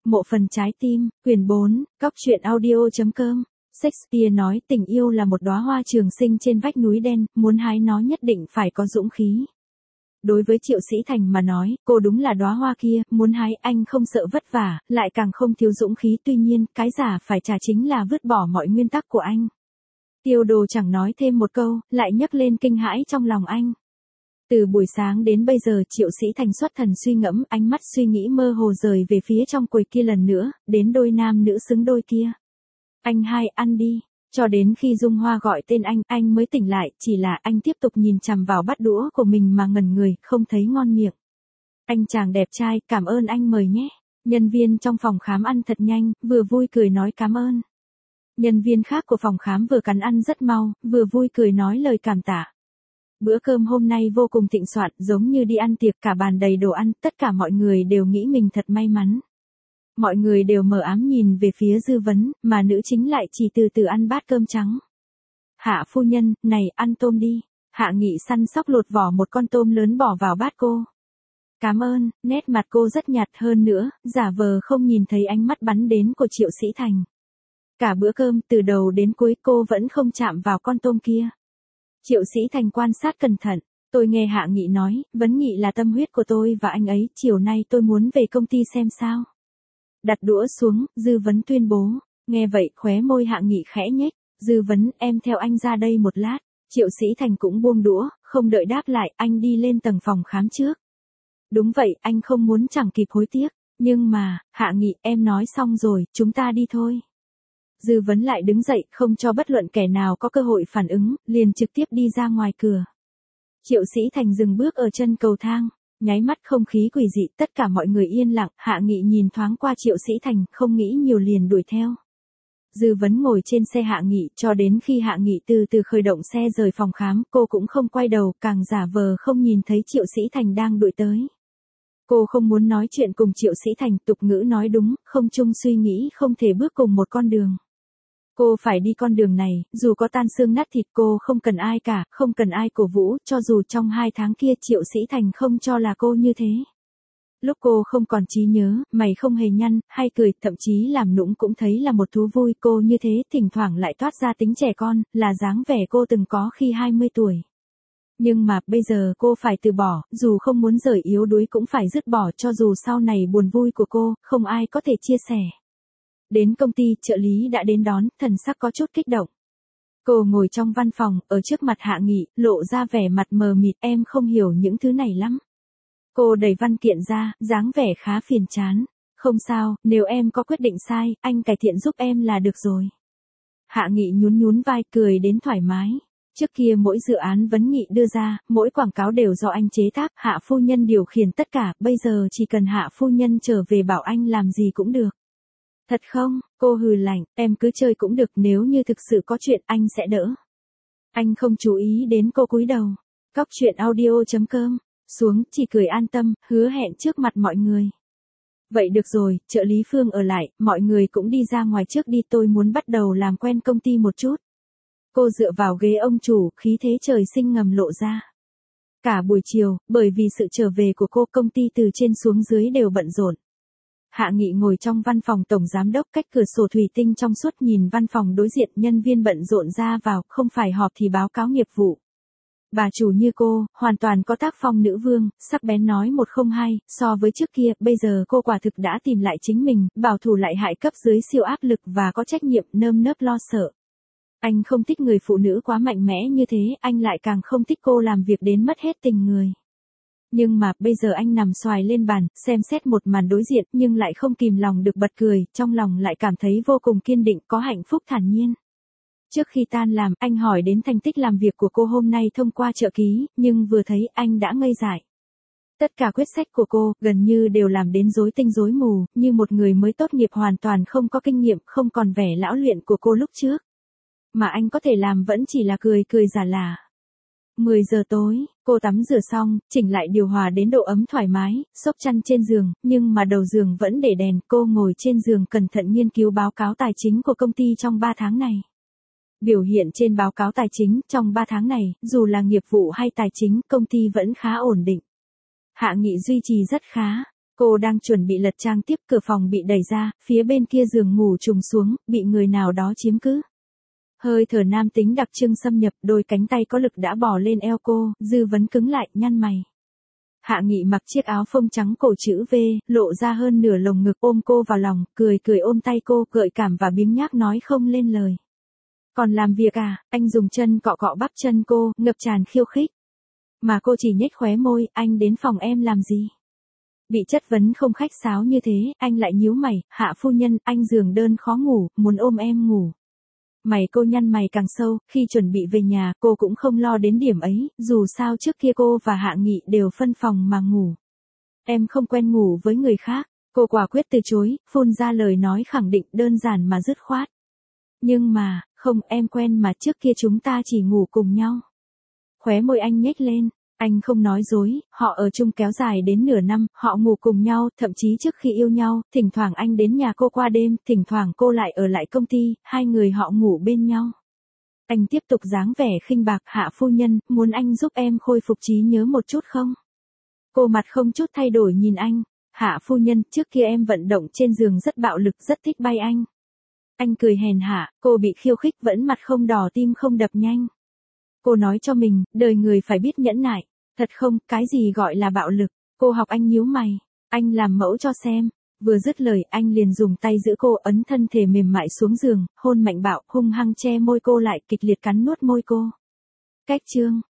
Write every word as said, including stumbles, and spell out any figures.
Mộ phần trái tim, quyển bốn, Cóc truyện audio.com. Shakespeare nói tình yêu là một đóa hoa trường sinh trên vách núi đen, muốn hái nó nhất định phải có dũng khí. Đối với Triệu Sĩ Thành mà nói, cô đúng là đóa hoa kia, muốn hái anh không sợ vất vả, lại càng không thiếu dũng khí, tuy nhiên, cái giả phải trả chính là vứt bỏ mọi nguyên tắc của anh. Tiêu Đồ chẳng nói thêm một câu, lại nhấc lên kinh hãi trong lòng anh. Từ buổi sáng đến bây giờ Triệu Sĩ Thành xuất thần suy ngẫm, ánh mắt suy nghĩ mơ hồ rời về phía trong quầy kia lần nữa, đến đôi nam nữ xứng đôi kia. Anh hai, ăn đi. Cho đến khi Dung Hoa gọi tên anh, anh mới tỉnh lại, chỉ là anh tiếp tục nhìn chằm vào bát đũa của mình mà ngẩn người, không thấy ngon miệng. Anh chàng đẹp trai, cảm ơn anh mời nhé. Nhân viên trong phòng khám ăn thật nhanh, vừa vui cười nói cảm ơn. Nhân viên khác của phòng khám vừa cắn ăn rất mau, vừa vui cười nói lời cảm tạ. Bữa cơm hôm nay vô cùng thịnh soạn, giống như đi ăn tiệc, cả bàn đầy đồ ăn, tất cả mọi người đều nghĩ mình thật may mắn. Mọi người đều mờ ám nhìn về phía Dư Vấn, mà nữ chính lại chỉ từ từ ăn bát cơm trắng. Hạ phu nhân, này, ăn tôm đi. Hạ Nghị săn sóc lột vỏ một con tôm lớn bỏ vào bát cô. Cảm ơn, nét mặt cô rất nhạt hơn nữa, giả vờ không nhìn thấy ánh mắt bắn đến của Triệu Sĩ Thành. Cả bữa cơm, từ đầu đến cuối cô vẫn không chạm vào con tôm kia. Triệu Sĩ Thành quan sát cẩn thận, tôi nghe Hạ Nghị nói, Vấn Nghị là tâm huyết của tôi và anh ấy, chiều nay tôi muốn về công ty xem sao. Đặt đũa xuống, Dư Vấn tuyên bố, nghe vậy khóe môi Hạ Nghị khẽ nhếch, Dư Vấn, em theo anh ra đây một lát. Triệu Sĩ Thành cũng buông đũa, không đợi đáp lại, anh đi lên tầng phòng khám trước. Đúng vậy, anh không muốn chẳng kịp hối tiếc, nhưng mà, Hạ Nghị, em nói xong rồi, chúng ta đi thôi. Dư Vấn lại đứng dậy, không cho bất luận kẻ nào có cơ hội phản ứng, liền trực tiếp đi ra ngoài cửa. Triệu Sĩ Thành dừng bước ở chân cầu thang, nháy mắt không khí quỷ dị, tất cả mọi người yên lặng, Hạ Nghị nhìn thoáng qua Triệu Sĩ Thành, không nghĩ nhiều liền đuổi theo. Dư Vấn ngồi trên xe Hạ Nghị, cho đến khi Hạ Nghị từ từ khởi động xe rời phòng khám, cô cũng không quay đầu, càng giả vờ không nhìn thấy Triệu Sĩ Thành đang đuổi tới. Cô không muốn nói chuyện cùng Triệu Sĩ Thành, tục ngữ nói đúng, không chung suy nghĩ không thể bước cùng một con đường. Cô phải đi con đường này, dù có tan xương nát thịt cô không cần ai cả, không cần ai cổ vũ, cho dù trong hai tháng kia Triệu Sĩ Thành không cho là cô như thế. Lúc cô không còn trí nhớ, mày không hề nhăn, hay cười, thậm chí làm nũng cũng thấy là một thú vui, cô như thế, thỉnh thoảng lại toát ra tính trẻ con, là dáng vẻ cô từng có khi hai mươi tuổi. Nhưng mà, bây giờ cô phải từ bỏ, dù không muốn rời yếu đuối cũng phải dứt bỏ, cho dù sau này buồn vui của cô, không ai có thể chia sẻ. Đến công ty, trợ lý đã đến đón, thần sắc có chút kích động. Cô ngồi trong văn phòng, ở trước mặt Hạ Nghị, lộ ra vẻ mặt mờ mịt, em không hiểu những thứ này lắm. Cô đẩy văn kiện ra, dáng vẻ khá phiền chán. Không sao, nếu em có quyết định sai, anh cải thiện giúp em là được rồi. Hạ Nghị nhún nhún vai, cười đến thoải mái. Trước kia mỗi dự án Vấn Nghị đưa ra, mỗi quảng cáo đều do anh chế tác, Hạ phu nhân điều khiển tất cả, bây giờ chỉ cần Hạ phu nhân trở về bảo anh làm gì cũng được. Thật không? Cô hừ lạnh, em cứ chơi cũng được, nếu như thực sự có chuyện anh sẽ đỡ. Anh không chú ý đến cô cúi đầu. Cóc truyện audio.com. Xuống, chỉ cười an tâm, hứa hẹn trước mặt mọi người. Vậy được rồi, trợ lý Phương ở lại, mọi người cũng đi ra ngoài trước đi, tôi muốn bắt đầu làm quen công ty một chút. Cô dựa vào ghế ông chủ, khí thế trời sinh ngầm lộ ra. Cả buổi chiều, bởi vì sự trở về của cô, công ty từ trên xuống dưới đều bận rộn. Hạ Nghị ngồi trong văn phòng tổng giám đốc, cách cửa sổ thủy tinh trong suốt nhìn văn phòng đối diện, nhân viên bận rộn ra vào, không phải họp thì báo cáo nghiệp vụ. Bà chủ như cô, hoàn toàn có tác phong nữ vương, sắc bén nói một không hai, so với trước kia, bây giờ cô quả thực đã tìm lại chính mình, bảo thủ lại hại cấp dưới siêu áp lực và có trách nhiệm, nơm nớp lo sợ. Anh không thích người phụ nữ quá mạnh mẽ như thế, anh lại càng không thích cô làm việc đến mất hết tình người. Nhưng mà, bây giờ anh nằm xoài lên bàn, xem xét một màn đối diện, nhưng lại không kìm lòng được bật cười, trong lòng lại cảm thấy vô cùng kiên định, có hạnh phúc thản nhiên. Trước khi tan làm, anh hỏi đến thành tích làm việc của cô hôm nay thông qua trợ ký, nhưng vừa thấy anh đã ngây dại. Tất cả quyết sách của cô, gần như đều làm đến rối tinh rối mù, như một người mới tốt nghiệp hoàn toàn không có kinh nghiệm, không còn vẻ lão luyện của cô lúc trước. Mà anh có thể làm vẫn chỉ là cười cười giả lả. mười giờ tối, cô tắm rửa xong, chỉnh lại điều hòa đến độ ấm thoải mái, xốc chăn trên giường, nhưng mà đầu giường vẫn để đèn, cô ngồi trên giường cẩn thận nghiên cứu báo cáo tài chính của công ty trong ba tháng này. Biểu hiện trên báo cáo tài chính, trong ba tháng này, dù là nghiệp vụ hay tài chính, công ty vẫn khá ổn định. Hạ Nghị duy trì rất khá. Cô đang chuẩn bị lật trang tiếp, cửa phòng bị đẩy ra, phía bên kia giường ngủ trùng xuống, bị người nào đó chiếm cứ. Hơi thở nam tính đặc trưng xâm nhập, đôi cánh tay có lực đã bỏ lên eo cô, Dư Vấn cứng lại, nhăn mày. Hạ Nghị mặc chiếc áo phông trắng cổ chữ V, lộ ra hơn nửa lồng ngực, ôm cô vào lòng, cười cười ôm tay cô, gợi cảm và biếng nhác nói không lên lời. Còn làm việc à? Anh dùng chân cọ cọ bắp chân cô, ngập tràn khiêu khích. Mà cô chỉ nhếch khóe môi, anh đến phòng em làm gì? Bị chất vấn không khách sáo như thế, anh lại nhíu mày, Hạ phu nhân, anh giường đơn khó ngủ, muốn ôm em ngủ. Mày cô nhăn mày càng sâu, khi chuẩn bị về nhà, cô cũng không lo đến điểm ấy, dù sao trước kia cô và Hạ Nghị đều phân phòng mà ngủ. Em không quen ngủ với người khác, cô quả quyết từ chối, phun ra lời nói khẳng định đơn giản mà dứt khoát. Nhưng mà, không, em quen mà, trước kia chúng ta chỉ ngủ cùng nhau. Khóe môi anh nhếch lên, anh không nói dối, họ ở chung kéo dài đến nửa năm, họ ngủ cùng nhau, thậm chí trước khi yêu nhau, thỉnh thoảng anh đến nhà cô qua đêm, thỉnh thoảng cô lại ở lại công ty, hai người họ ngủ bên nhau. Anh tiếp tục dáng vẻ khinh bạc, Hạ phu nhân, muốn anh giúp em khôi phục trí nhớ một chút không? Cô mặt không chút thay đổi nhìn anh, Hạ phu nhân, trước kia em vận động trên giường rất bạo lực, rất thích bay anh. Anh cười hèn hạ, cô bị khiêu khích vẫn mặt không đỏ tim không đập nhanh. Cô nói cho mình, đời người phải biết nhẫn nại. Thật không, cái gì gọi là bạo lực? Cô học anh nhíu mày. Anh làm mẫu cho xem. Vừa dứt lời, anh liền dùng tay giữ cô, ấn thân thể mềm mại xuống giường, hôn mạnh bạo, hung hăng che môi cô lại, kịch liệt cắn nuốt môi cô. Cách chương